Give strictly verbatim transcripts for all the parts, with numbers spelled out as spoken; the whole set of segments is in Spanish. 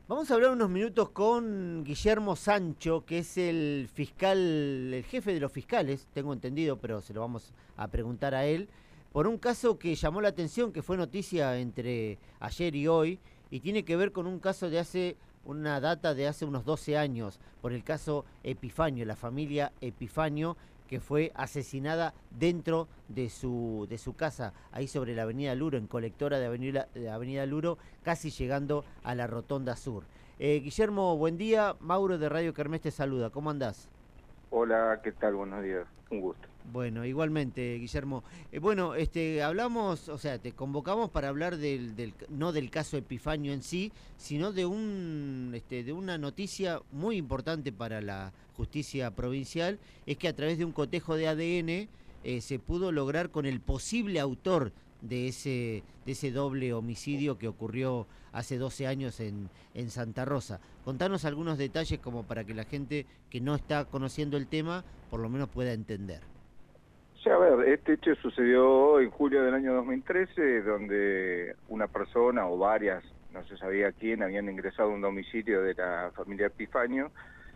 Vamos a hablar unos minutos con Guillermo Sancho, que es el fiscal, el jefe de los fiscales, tengo entendido, pero se lo vamos a preguntar a él, por un caso que llamó la atención, que fue noticia entre ayer y hoy, y tiene que ver con un caso de hace, una data de hace unos doce años, por el caso Epifanio, la familia Epifanio, que fue asesinada dentro de su, de su casa, ahí sobre la avenida Luro, en colectora de avenida, de avenida Luro, casi llegando a la Rotonda Sur. Eh, Guillermo, buen día. Mauro de Radio Kermés te saluda. ¿Cómo andás? Hola, ¿qué tal? Buenos días. Un gusto. Bueno, igualmente, Guillermo. Eh, bueno, este, hablamos, o sea, te convocamos para hablar del, del, no del caso Epifanio en sí, sino de un, este, de una noticia muy importante para la justicia provincial, es que a través de un cotejo de A D N eh, se pudo lograr con el posible autor de ese, de ese doble homicidio que ocurrió hace doce años en, en Santa Rosa. Contanos algunos detalles como para que la gente que no está conociendo el tema por lo menos pueda entender. Sí, a ver, este hecho sucedió en julio del año dos mil trece, donde una persona o varias, no se sabía quién, habían ingresado a un domicilio de la familia Epifanio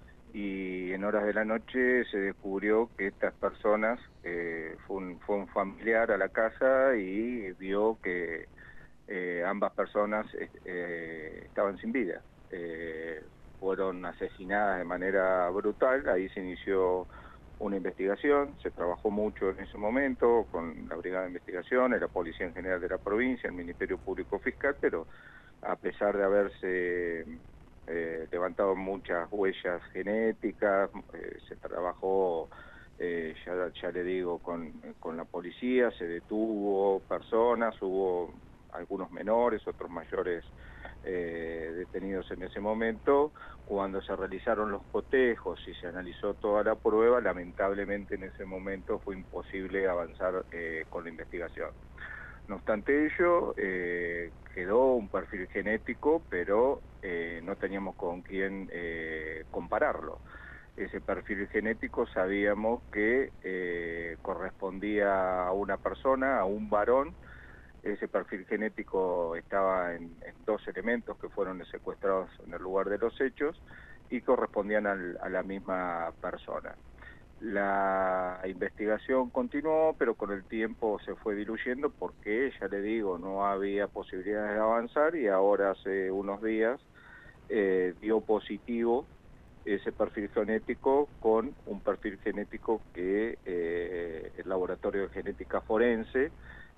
y en horas de la noche se descubrió que estas personas, eh, fue, un, fue un familiar a la casa y vio que eh, ambas personas eh, estaban sin vida. Eh, fueron asesinadas de manera brutal, ahí se inició una investigación, se trabajó mucho en ese momento con la Brigada de Investigaciones, la Policía en General de la provincia, el Ministerio Público Fiscal, pero a pesar de haberse eh, levantado muchas huellas genéticas, eh, se trabajó, eh, ya, ya le digo, con, con la policía, se detuvo personas, hubo algunos menores, otros mayores eh, detenidos en ese momento. Cuando se realizaron los cotejos y se analizó toda la prueba, lamentablemente en ese momento fue imposible avanzar eh, con la investigación. No obstante ello, eh, quedó un perfil genético, pero eh, no teníamos con quién eh, compararlo. Ese perfil genético sabíamos que eh, correspondía a una persona, a un varón. Ese perfil genético estaba en, en dos elementos que fueron secuestrados en el lugar de los hechos y correspondían al, a la misma persona. La investigación continuó, pero con el tiempo se fue diluyendo porque, ya le digo, no había posibilidades de avanzar y ahora hace unos días eh, dio positivo ese perfil genético con un perfil genético que eh, el Laboratorio de Genética Forense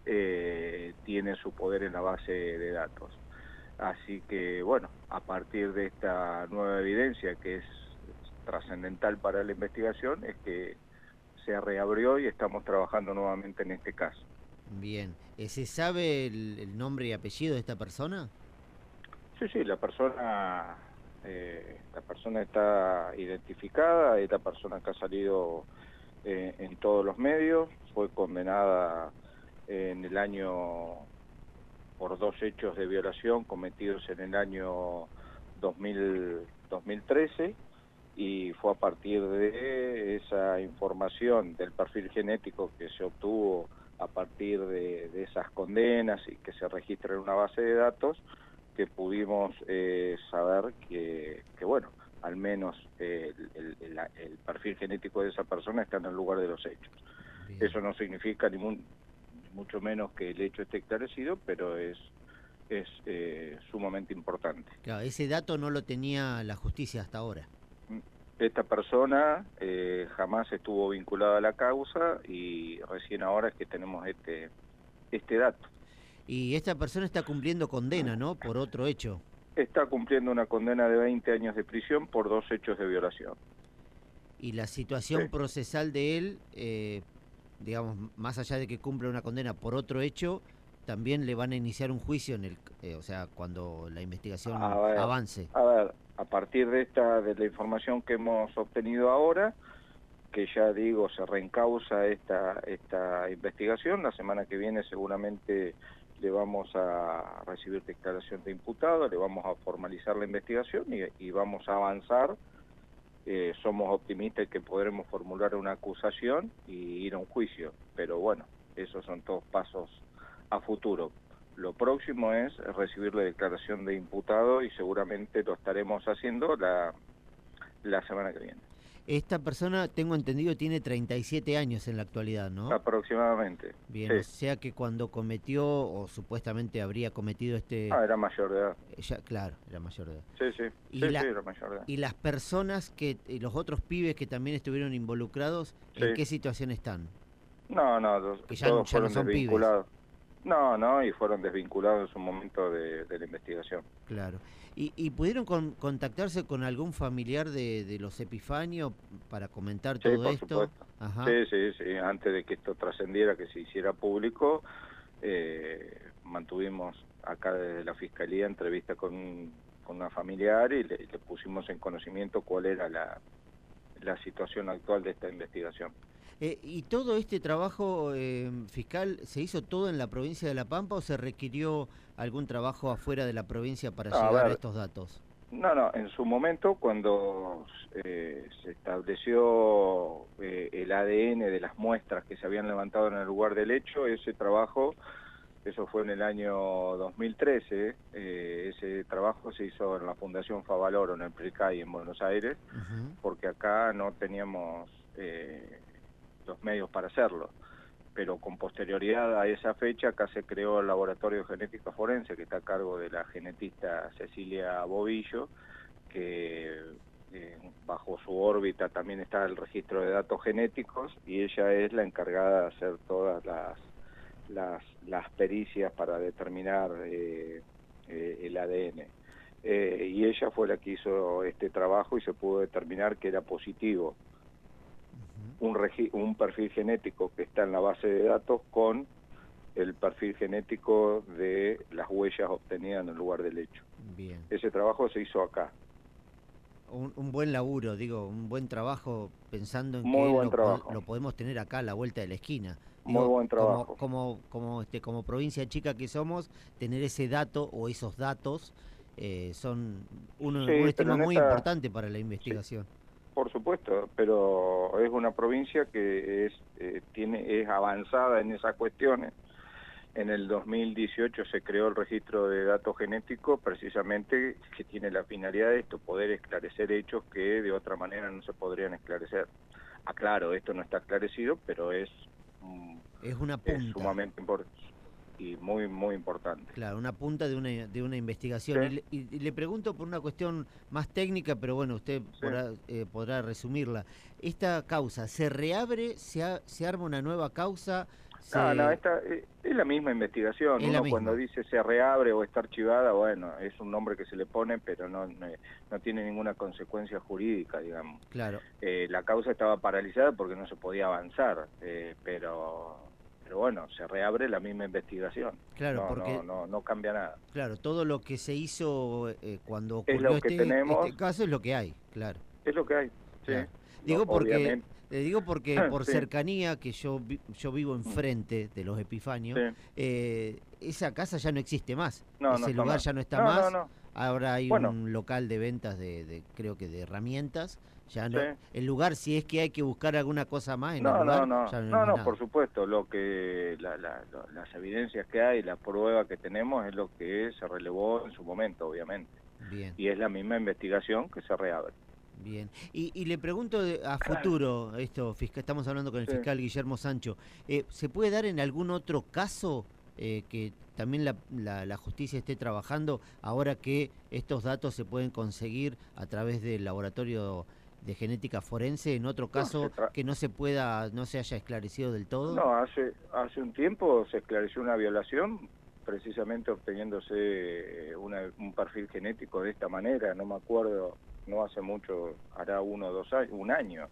eh, tiene su poder en la base de datos. Así que, bueno, a partir de esta nueva evidencia que es trascendental para la investigación, es que se reabrió y estamos trabajando nuevamente en este caso. Bien. Eh, ¿Se sabe el, el nombre y apellido de esta persona? Sí, sí, la persona, eh, la persona está identificada, es la persona que ha salido eh, en todos los medios, fue condenada en el año por dos hechos de violación cometidos en el año dos mil, dos mil trece, y fue a partir de esa información del perfil genético que se obtuvo a partir de, de esas condenas y que se registra en una base de datos que pudimos eh, saber que, que, bueno, al menos eh, el, el, el perfil genético de esa persona está en el lugar de los hechos. Bien. Eso no significa ni, mun, ni mucho menos que el hecho esté esclarecido, pero es, es eh, sumamente importante. Claro, ese dato no lo tenía la justicia hasta ahora. Esta persona eh, jamás estuvo vinculada a la causa y recién ahora es que tenemos este, este dato. Y esta persona está cumpliendo condena, ¿no? Por otro hecho. Está cumpliendo una condena de veinte años de prisión por dos hechos de violación. Y la Sí. situación procesal de él, eh, digamos, más allá de que cumpla una condena por otro hecho, también le van a iniciar un juicio en el, eh, o sea, cuando la A investigación ver, avance. a ver, a partir de esta, de la información que hemos obtenido ahora, que ya digo, se reencausa esta, esta investigación, la semana que viene seguramente le vamos a recibir declaración de imputado, le vamos a formalizar la investigación y, y vamos a avanzar. Eh, somos optimistas que podremos formular una acusación y ir a un juicio, pero bueno, esos son todos pasos a futuro. lo próximo es recibir la declaración de imputado y seguramente lo estaremos haciendo la, la semana que viene. Esta persona, tengo entendido, tiene treinta y siete años en la actualidad, ¿no? Aproximadamente. Bien, sí. O sea que cuando cometió, o supuestamente habría cometido este... Ah, era mayor de edad. Ya, claro, era mayor de edad. Sí, sí, Y, sí, la, sí, era mayor de edad. y las personas, que y los otros pibes que también estuvieron involucrados, ¿en Sí. qué situación están? No, no, los, Que ya, todos ya fueron no son desvinculados. Pibes. No, no, y fueron desvinculados en su momento de, de la investigación. Claro. ¿Y, y pudieron con, contactarse con algún familiar de, de los Epifanio para comentar sí, todo por esto? Supuesto. Ajá. Sí, sí, sí. Antes de que esto trascendiera, que se hiciera público, eh, mantuvimos acá desde la Fiscalía entrevista con, con una familiar y le, le pusimos en conocimiento cuál era la, la situación actual de esta investigación. Eh, ¿Y todo este trabajo eh, fiscal se hizo todo en la provincia de La Pampa o se requirió algún trabajo afuera de la provincia para no, llegar a, a ver, estos datos? No, no, en su momento cuando eh, se estableció eh, el A D N de las muestras que se habían levantado en el lugar del hecho, ese trabajo, eso fue en el año dos mil trece, eh, ese trabajo se hizo en la Fundación Favaloro, en el Precay, en Buenos Aires, uh-huh. porque acá no teníamos eh, los medios para hacerlo. Pero con posterioridad a esa fecha acá se creó el Laboratorio de Genética Forense, que está a cargo de la genetista Cecilia Bobillo, que eh, bajo su órbita también está el registro de datos genéticos, y ella es la encargada de hacer todas las, las, las pericias para determinar eh, eh, el A D N. Eh, y ella fue la que hizo este trabajo y se pudo determinar que era positivo. Un, un perfil genético que está en la base de datos con el perfil genético de las huellas obtenidas en el lugar del hecho. Bien. Ese trabajo se hizo acá. Un, un buen laburo, digo, un buen trabajo pensando en Muy que buen lo, trabajo. lo podemos tener acá a la vuelta de la esquina. Digo, Muy buen trabajo. Como, como, como, este, como provincia chica que somos, tener ese dato o esos datos eh, son un, sí, un estima muy esta... importante para la investigación. Sí. Por supuesto, pero es una provincia que es eh, tiene es avanzada en esas cuestiones. En el dos mil dieciocho se creó el registro de datos genéticos, precisamente que tiene la finalidad de esto, poder esclarecer hechos que de otra manera no se podrían esclarecer. Ah, claro, esto no está esclarecido, pero es, um, es, una punta. es sumamente importante. Y muy, muy importante. Claro, una punta de una, de una investigación. Sí. Y, y, y le pregunto por una cuestión más técnica, pero bueno, usted sí. podrá, eh, podrá resumirla. ¿Esta causa se reabre, se, ha, se arma una nueva causa? Se... No, no, esta, eh, es la misma investigación. Es Uno la cuando dice se reabre o está archivada, bueno, es un nombre que se le pone, pero no, no, no tiene ninguna consecuencia jurídica, digamos. Claro. Eh, la causa estaba paralizada porque no se podía avanzar, eh, pero... pero bueno, se reabre la misma investigación. Claro, no, porque no, no, no cambia nada. Claro, todo lo que se hizo eh, cuando ocurrió es lo que este, tenemos, este caso es lo que hay, claro. Es lo que hay, sí. Claro. Digo no, porque obviamente. le digo porque por sí. cercanía, que yo vi, yo vivo enfrente de los Epifanios, sí. eh, esa casa ya no existe más. No, Ese no lugar más. ya no está no, más. No, no. Ahora hay bueno. un local de ventas de, de creo que de herramientas. Ya no, sí. el lugar, si es que hay que buscar alguna cosa más en no, el lugar, no, no, ya no, no, hay no nada. por supuesto, lo que la, la, la, las evidencias que hay, la prueba que tenemos es lo que se relevó en su momento, obviamente. Bien. Y es la misma investigación que se reabre. Bien. Y, y le pregunto de, a futuro, esto, fiscal, estamos hablando con el sí. fiscal Guillermo Sancho, eh, ¿se puede dar en algún otro caso eh, que también la, la, la justicia esté trabajando ahora que estos datos se pueden conseguir a través del laboratorio de genética forense, en otro caso no, que no se pueda, no se haya esclarecido del todo? No, hace, hace un tiempo se esclareció una violación, precisamente obteniéndose una, un perfil genético de esta manera, no me acuerdo, no hace mucho, hará uno o dos años, un año.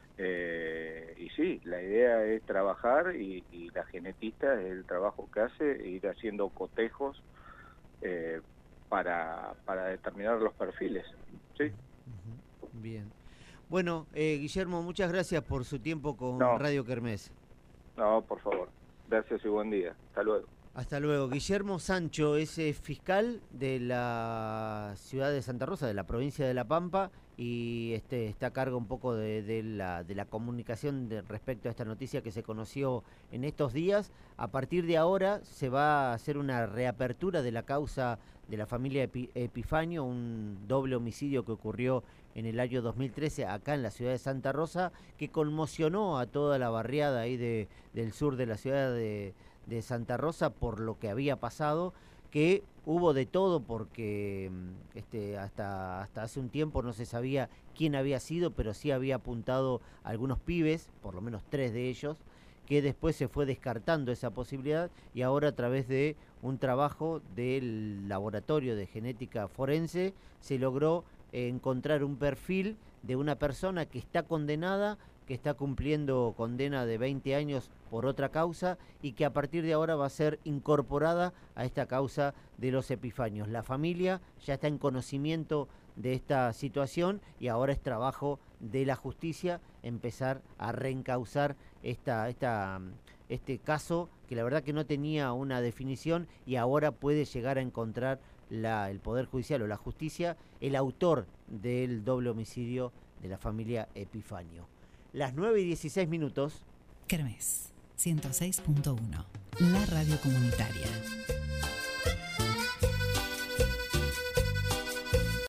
Eh, y sí, la idea es trabajar y, y la genetista es el trabajo que hace, ir haciendo cotejos eh, para, para determinar los perfiles. ¿Sí? Uh-huh. Bien. Bueno, eh, Guillermo, muchas gracias por su tiempo con no, Radio Kermés. No, por favor. Gracias y buen día. Hasta luego. Hasta luego. Guillermo Sancho es eh, fiscal de la ciudad de Santa Rosa, de la provincia de La Pampa, y este está a cargo un poco de, de, la, de la comunicación de, respecto a esta noticia que se conoció en estos días. A partir de ahora se va a hacer una reapertura de la causa de la familia Epi, Epifanio, un doble homicidio que ocurrió en el año dos mil trece acá en la ciudad de Santa Rosa, que conmocionó a toda la barriada ahí de, del sur de la ciudad de de Santa Rosa por lo que había pasado, que hubo de todo porque este, hasta, hasta hace un tiempo no se sabía quién había sido, pero sí había apuntado a algunos pibes, por lo menos tres de ellos, que después se fue descartando esa posibilidad y ahora a través de un trabajo del laboratorio de genética forense se logró eh, encontrar un perfil de una persona que está condenada, que está cumpliendo condena de veinte años por otra causa y que a partir de ahora va a ser incorporada a esta causa de los Epifanios. La familia ya está en conocimiento de esta situación y ahora es trabajo de la justicia empezar a reencauzar esta, esta, este caso que la verdad que no tenía una definición y ahora puede llegar a encontrar la, el Poder Judicial o la justicia el autor del doble homicidio de la familia Epifanio. Las nueve y dieciséis minutos. Kermés ciento seis punto uno, la radio comunitaria.